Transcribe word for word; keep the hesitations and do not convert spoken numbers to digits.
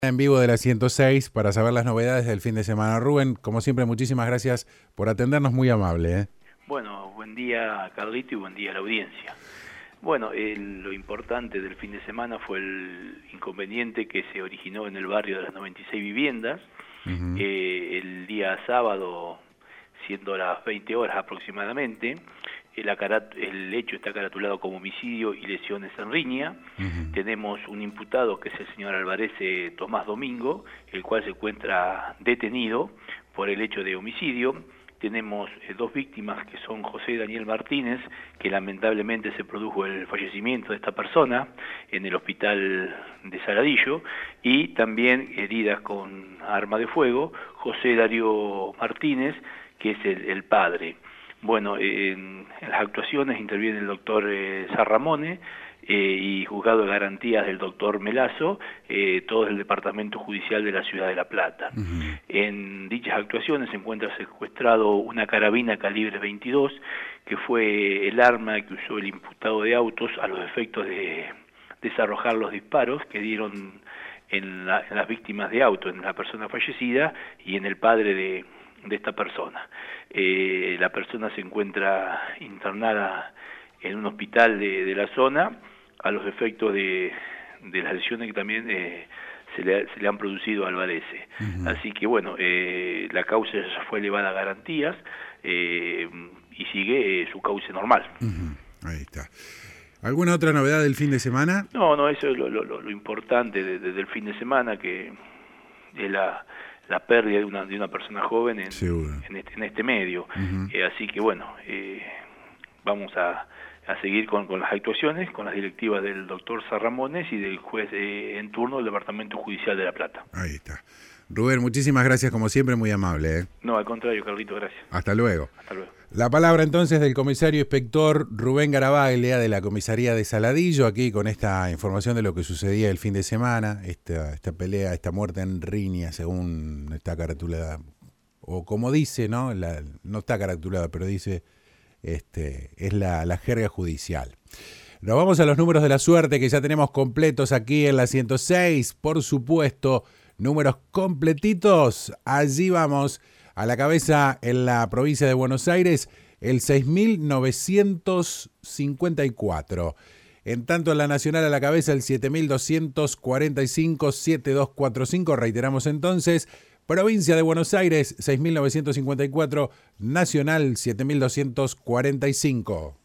En vivo de la ciento seis para saber las novedades del fin de semana. Rubén, como siempre, muchísimas gracias por atendernos, muy amable, ¿eh? Bueno, buen día Carlito y buen día a la audiencia. Bueno, eh, lo importante del fin de semana fue el inconveniente que se originó en el barrio de las noventa y seis viviendas. Uh-huh. eh, el día sábado, siendo las veinte horas aproximadamente, el, acarat el hecho está caratulado como homicidio y lesiones en riña. Uh-huh. Tenemos un imputado que es el señor Alvarese Tomás Domingo, el cual se encuentra detenido por el hecho de homicidio. Tenemos eh, dos víctimas que son José Daniel Martínez, que lamentablemente se produjo el fallecimiento de esta persona en el hospital de Saladillo, y también heridas con arma de fuego, José Darío Martínez, que es el, el padre. Bueno, eh, en, en las actuaciones interviene el doctor eh, Sarramone eh, y juzgado de garantías del doctor Melazo, eh, todo el departamento judicial de la ciudad de La Plata. Uh-huh. En dichas actuaciones se encuentra secuestrado una carabina calibre veintidós, que fue el arma que usó el imputado de autos a los efectos de desarrojar los disparos que dieron en, la, en las víctimas de auto, en la persona fallecida y en el padre de de esta persona. Eh, la persona se encuentra internada en un hospital de, de la zona a los efectos de, de las lesiones que también eh, se, le, se le han producido a Alvarese. Uh-huh. Así que bueno, eh, la causa ya fue elevada a garantías eh, y sigue eh, su cauce normal. Uh-huh. Ahí está. ¿Alguna otra novedad del fin de semana? No, no, eso es lo, lo, lo importante de, de, del fin de semana, que es la la pérdida de una de una persona joven en, en, este, en este medio. Uh-huh. eh, así que bueno, eh, vamos a, a seguir con, con las actuaciones, con las directivas del doctor Sarramones y del juez eh, en turno del Departamento Judicial de La Plata. Ahí está. Rubén, muchísimas gracias, como siempre, muy amable, ¿eh? No, al contrario, Carlito, gracias. Hasta luego. Hasta luego. La palabra entonces del comisario inspector Rubén Garabaglia de la comisaría de Saladillo, aquí con esta información de lo que sucedía el fin de semana, esta, esta pelea, esta muerte en riña, según está caratulada, o como dice, ¿no? La, no está caratulada, pero dice, este, es la, la jerga judicial. Nos vamos a los números de la suerte que ya tenemos completos aquí en la ciento seis, por supuesto, números completitos, allí vamos. A la cabeza en la provincia de Buenos Aires, el seis mil novecientos cincuenta y cuatro. En tanto, en la nacional a la cabeza, el siete mil doscientos cuarenta y cinco, siete dos cuatro cinco. Reiteramos entonces, provincia de Buenos Aires, seis mil novecientos cincuenta y cuatro, nacional, siete mil doscientos cuarenta y cinco.